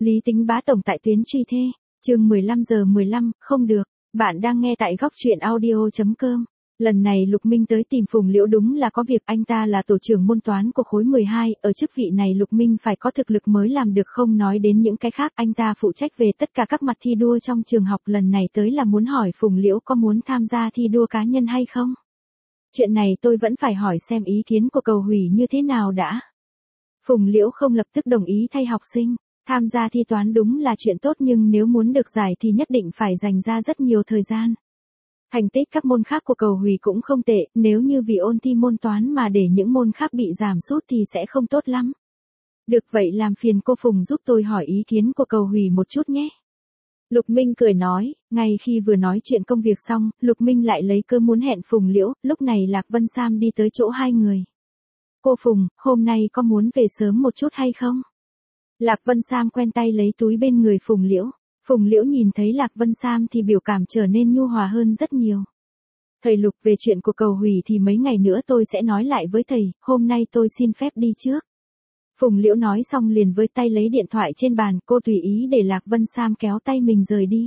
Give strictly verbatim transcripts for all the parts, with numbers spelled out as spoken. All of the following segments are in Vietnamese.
Lý Tính Bá tổng tại tuyến truy thê, chương mười lăm giờ mười lăm, không được, bạn đang nghe tại góc truyện audio chấm com. Lần này Lục Minh tới tìm Phùng Liễu đúng là có việc, anh ta là tổ trưởng môn toán của khối mười hai, ở chức vị này Lục Minh phải có thực lực mới làm được, không nói đến những cái khác, anh ta phụ trách về tất cả các mặt thi đua trong trường học, lần này tới là muốn hỏi Phùng Liễu có muốn tham gia thi đua cá nhân hay không. Chuyện này tôi vẫn phải hỏi xem ý kiến của Cầu Hủy như thế nào đã. Phùng Liễu không lập tức đồng ý thay học sinh. Tham gia thi toán đúng là chuyện tốt nhưng nếu muốn được giải thì nhất định phải dành ra rất nhiều thời gian. Thành tích các môn khác của Cầu Hủy cũng không tệ, nếu như vì ôn thi môn toán mà để những môn khác bị giảm sút thì sẽ không tốt lắm. Được vậy làm phiền cô Phùng giúp tôi hỏi ý kiến của Cầu Hủy một chút nhé. Lục Minh cười nói, ngay khi vừa nói chuyện công việc xong, Lục Minh lại lấy cơ muốn hẹn Phùng Liễu, lúc này Lạc Vân Sam đi tới chỗ hai người. Cô Phùng, hôm nay có muốn về sớm một chút hay không? Lạc Vân Sam quen tay lấy túi bên người Phùng Liễu. Phùng Liễu nhìn thấy Lạc Vân Sam thì biểu cảm trở nên nhu hòa hơn rất nhiều. Thầy Lục, về chuyện của Cầu Hủy thì mấy ngày nữa tôi sẽ nói lại với thầy, hôm nay tôi xin phép đi trước. Phùng Liễu nói xong liền với tay lấy điện thoại trên bàn, cô tùy ý để Lạc Vân Sam kéo tay mình rời đi.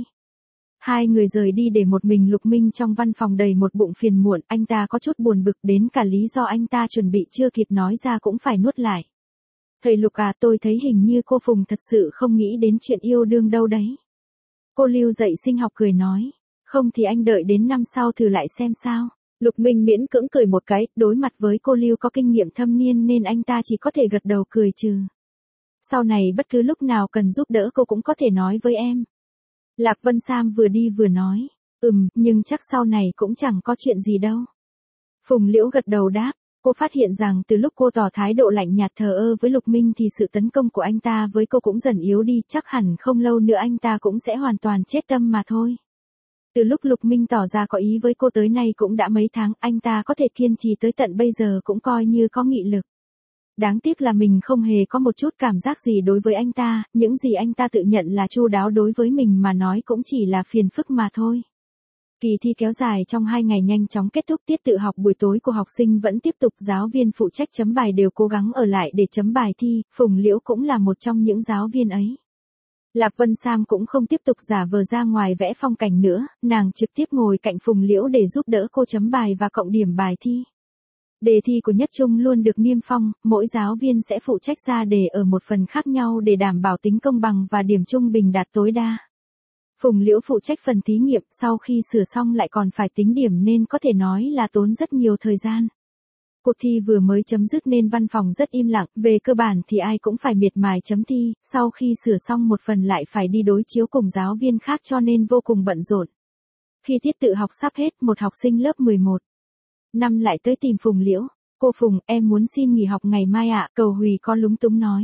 Hai người rời đi để một mình Lục Minh trong văn phòng đầy một bụng phiền muộn, anh ta có chút buồn bực đến cả lý do anh ta chuẩn bị chưa kịp nói ra cũng phải nuốt lại. Thầy Lục à, tôi thấy hình như cô Phùng thật sự không nghĩ đến chuyện yêu đương đâu đấy. Cô Lưu dạy sinh học cười nói, không thì anh đợi đến năm sau thử lại xem sao. Lục Minh miễn cưỡng cười một cái, đối mặt với cô Lưu có kinh nghiệm thâm niên nên anh ta chỉ có thể gật đầu cười trừ. Sau này bất cứ lúc nào cần giúp đỡ cô cũng có thể nói với em. Lạc Vân Sam vừa đi vừa nói, ừm, nhưng chắc sau này cũng chẳng có chuyện gì đâu. Phùng Liễu gật đầu đáp. Cô phát hiện rằng từ lúc cô tỏ thái độ lạnh nhạt thờ ơ với Lục Minh thì sự tấn công của anh ta với cô cũng dần yếu đi, chắc hẳn không lâu nữa anh ta cũng sẽ hoàn toàn chết tâm mà thôi. Từ lúc Lục Minh tỏ ra có ý với cô tới nay cũng đã mấy tháng, anh ta có thể kiên trì tới tận bây giờ cũng coi như có nghị lực. Đáng tiếc là mình không hề có một chút cảm giác gì đối với anh ta, những gì anh ta tự nhận là chu đáo đối với mình mà nói cũng chỉ là phiền phức mà thôi. Kỳ thi kéo dài trong hai ngày nhanh chóng kết thúc, tiết tự học buổi tối của học sinh vẫn tiếp tục, giáo viên phụ trách chấm bài đều cố gắng ở lại để chấm bài thi, Phùng Liễu cũng là một trong những giáo viên ấy. Lạc Vân Sam cũng không tiếp tục giả vờ ra ngoài vẽ phong cảnh nữa, nàng trực tiếp ngồi cạnh Phùng Liễu để giúp đỡ cô chấm bài và cộng điểm bài thi. Đề thi của nhất trung luôn được niêm phong, mỗi giáo viên sẽ phụ trách ra đề ở một phần khác nhau để đảm bảo tính công bằng và điểm trung bình đạt tối đa. Phùng Liễu phụ trách phần thí nghiệm, sau khi sửa xong lại còn phải tính điểm nên có thể nói là tốn rất nhiều thời gian. Cuộc thi vừa mới chấm dứt nên văn phòng rất im lặng, về cơ bản thì ai cũng phải miệt mài chấm thi, sau khi sửa xong một phần lại phải đi đối chiếu cùng giáo viên khác cho nên vô cùng bận rộn. Khi tiết tự học sắp hết, một học sinh lớp mười một năm lại tới tìm Phùng Liễu. Cô Phùng, em muốn xin nghỉ học ngày mai ạ, Cầu Hủy có lúng túng nói.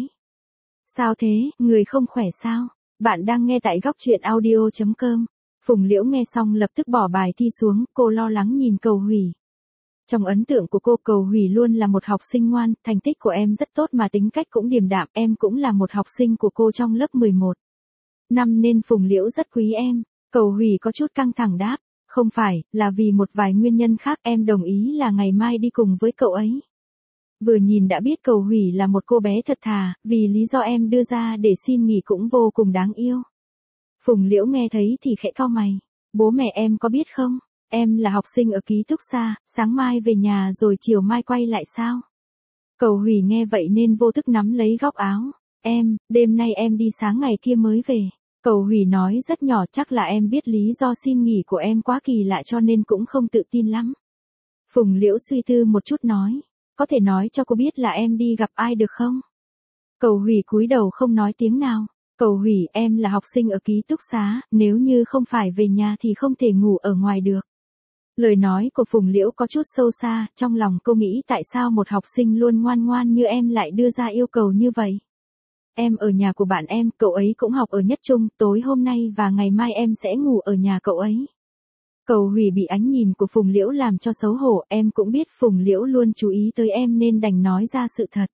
Sao thế, người không khỏe sao? Bạn đang nghe tại góc truyện audio chấm com. Phùng Liễu nghe xong lập tức bỏ bài thi xuống, cô lo lắng nhìn Cầu Hủy. Trong ấn tượng của cô, Cầu Hủy luôn là một học sinh ngoan, thành tích của em rất tốt mà tính cách cũng điềm đạm, em cũng là một học sinh của cô trong lớp mười một năm nên Phùng Liễu rất quý em. Cầu Hủy có chút căng thẳng đáp, không phải, là vì một vài nguyên nhân khác, em đồng ý là ngày mai đi cùng với cậu ấy. Vừa nhìn đã biết Cầu Hủy là một cô bé thật thà, vì lý do em đưa ra để xin nghỉ cũng vô cùng đáng yêu. Phùng Liễu nghe thấy thì khẽ cau mày. Bố mẹ em có biết không? Em là học sinh ở ký túc xá, sáng mai về nhà rồi chiều mai quay lại sao? Cầu Hủy nghe vậy nên vô thức nắm lấy góc áo. Em, đêm nay em đi sáng ngày kia mới về. Cầu Hủy nói rất nhỏ, chắc là em biết lý do xin nghỉ của em quá kỳ lạ cho nên cũng không tự tin lắm. Phùng Liễu suy tư một chút nói. Có thể nói cho cô biết là em đi gặp ai được không? Cầu Hủy cúi đầu không nói tiếng nào. Cầu Hủy, em là học sinh ở ký túc xá, nếu như không phải về nhà thì không thể ngủ ở ngoài được. Lời nói của Phùng Liễu có chút sâu xa, trong lòng cô nghĩ tại sao một học sinh luôn ngoan ngoan như em lại đưa ra yêu cầu như vậy. Em ở nhà của bạn em, cậu ấy cũng học ở nhất trung, tối hôm nay và ngày mai em sẽ ngủ ở nhà cậu ấy. Cầu Hủy bị ánh nhìn của Phùng Liễu làm cho xấu hổ, em cũng biết Phùng Liễu luôn chú ý tới em nên đành nói ra sự thật.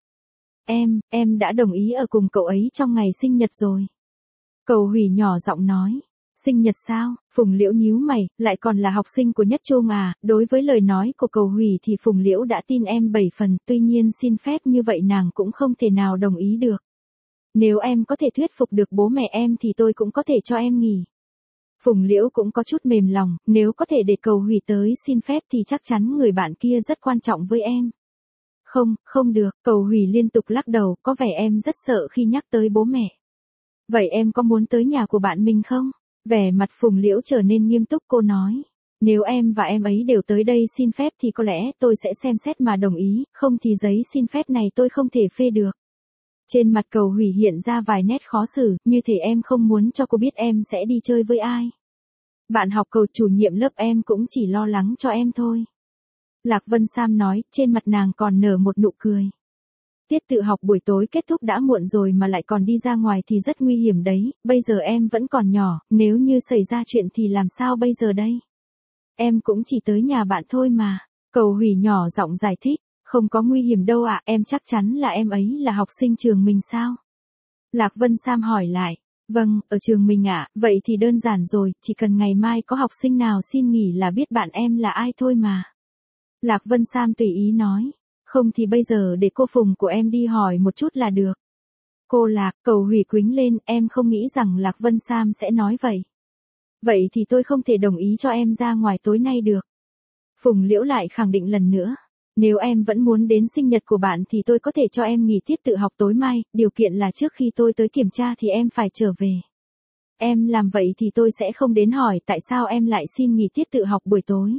Em, em đã đồng ý ở cùng cậu ấy trong ngày sinh nhật rồi. Cầu Hủy nhỏ giọng nói. Sinh nhật sao? Phùng Liễu nhíu mày, lại còn là học sinh của nhất trung à? Đối với lời nói của Cầu Hủy thì Phùng Liễu đã tin em bảy phần, tuy nhiên xin phép như vậy nàng cũng không thể nào đồng ý được. Nếu em có thể thuyết phục được bố mẹ em thì tôi cũng có thể cho em nghỉ. Phùng Liễu cũng có chút mềm lòng, nếu có thể để Cầu Hủy tới xin phép thì chắc chắn người bạn kia rất quan trọng với em. Không, không được, Cầu Hủy liên tục lắc đầu, có vẻ em rất sợ khi nhắc tới bố mẹ. Vậy em có muốn tới nhà của bạn mình không? Vẻ mặt Phùng Liễu trở nên nghiêm túc, cô nói. Nếu em và em ấy đều tới đây xin phép thì có lẽ tôi sẽ xem xét mà đồng ý, không thì giấy xin phép này tôi không thể phê được. Trên mặt Cầu Hủy hiện ra vài nét khó xử, như thể em không muốn cho cô biết em sẽ đi chơi với ai. Bạn học Cầu chủ nhiệm lớp em cũng chỉ lo lắng cho em thôi. Lạc Vân Sam nói, trên mặt nàng còn nở một nụ cười. Tiết tự học buổi tối kết thúc đã muộn rồi mà lại còn đi ra ngoài thì rất nguy hiểm đấy, bây giờ em vẫn còn nhỏ, nếu như xảy ra chuyện thì làm sao bây giờ đây? Em cũng chỉ tới nhà bạn thôi mà. Cầu Hủy nhỏ giọng giải thích, không có nguy hiểm đâu ạ, em chắc chắn là em ấy là học sinh trường mình sao? Lạc Vân Sam hỏi lại, vâng, ở trường mình ạ, vậy thì đơn giản rồi, chỉ cần ngày mai có học sinh nào xin nghỉ là biết bạn em là ai thôi mà. Lạc Vân Sam tùy ý nói, không thì bây giờ để cô Phùng của em đi hỏi một chút là được. Cô Lạc, Cầu Hủy quýnh lên, em không nghĩ rằng Lạc Vân Sam sẽ nói vậy. Vậy thì tôi không thể đồng ý cho em ra ngoài tối nay được. Phùng Liễu lại khẳng định lần nữa. Nếu em vẫn muốn đến sinh nhật của bạn thì tôi có thể cho em nghỉ tiết tự học tối mai, điều kiện là trước khi tôi tới kiểm tra thì em phải trở về. Em làm vậy thì tôi sẽ không đến hỏi tại sao em lại xin nghỉ tiết tự học buổi tối.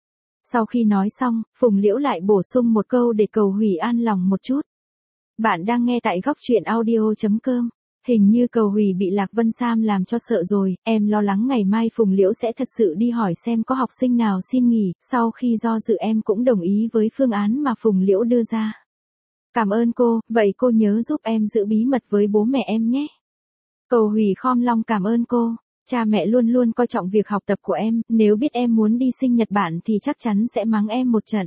Sau khi nói xong, Phùng Liễu lại bổ sung một câu để Cầu Hủy an lòng một chút. Bạn đang nghe tại góc truyện audio chấm com. Hình như Cầu Hủy bị Lạc Vân Sam làm cho sợ rồi, em lo lắng ngày mai Phùng Liễu sẽ thật sự đi hỏi xem có học sinh nào xin nghỉ, sau khi do dự em cũng đồng ý với phương án mà Phùng Liễu đưa ra. Cảm ơn cô, vậy cô nhớ giúp em giữ bí mật với bố mẹ em nhé. Cầu Hủy khom lưng cảm ơn cô, cha mẹ luôn luôn coi trọng việc học tập của em, nếu biết em muốn đi sinh nhật bạn thì chắc chắn sẽ mắng em một trận.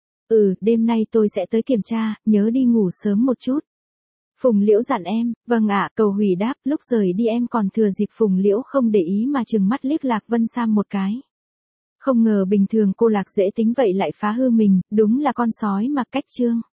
Ừ, đêm nay tôi sẽ tới kiểm tra, nhớ đi ngủ sớm một chút. Phùng Liễu dặn em, vâng ạ, Cầu Hủy đáp, lúc rời đi em còn thừa dịp Phùng Liễu không để ý mà trừng mắt liếc Lạc Vân Sam một cái. Không ngờ bình thường cô Lạc dễ tính vậy lại phá hư mình, đúng là con sói mặc cách trương.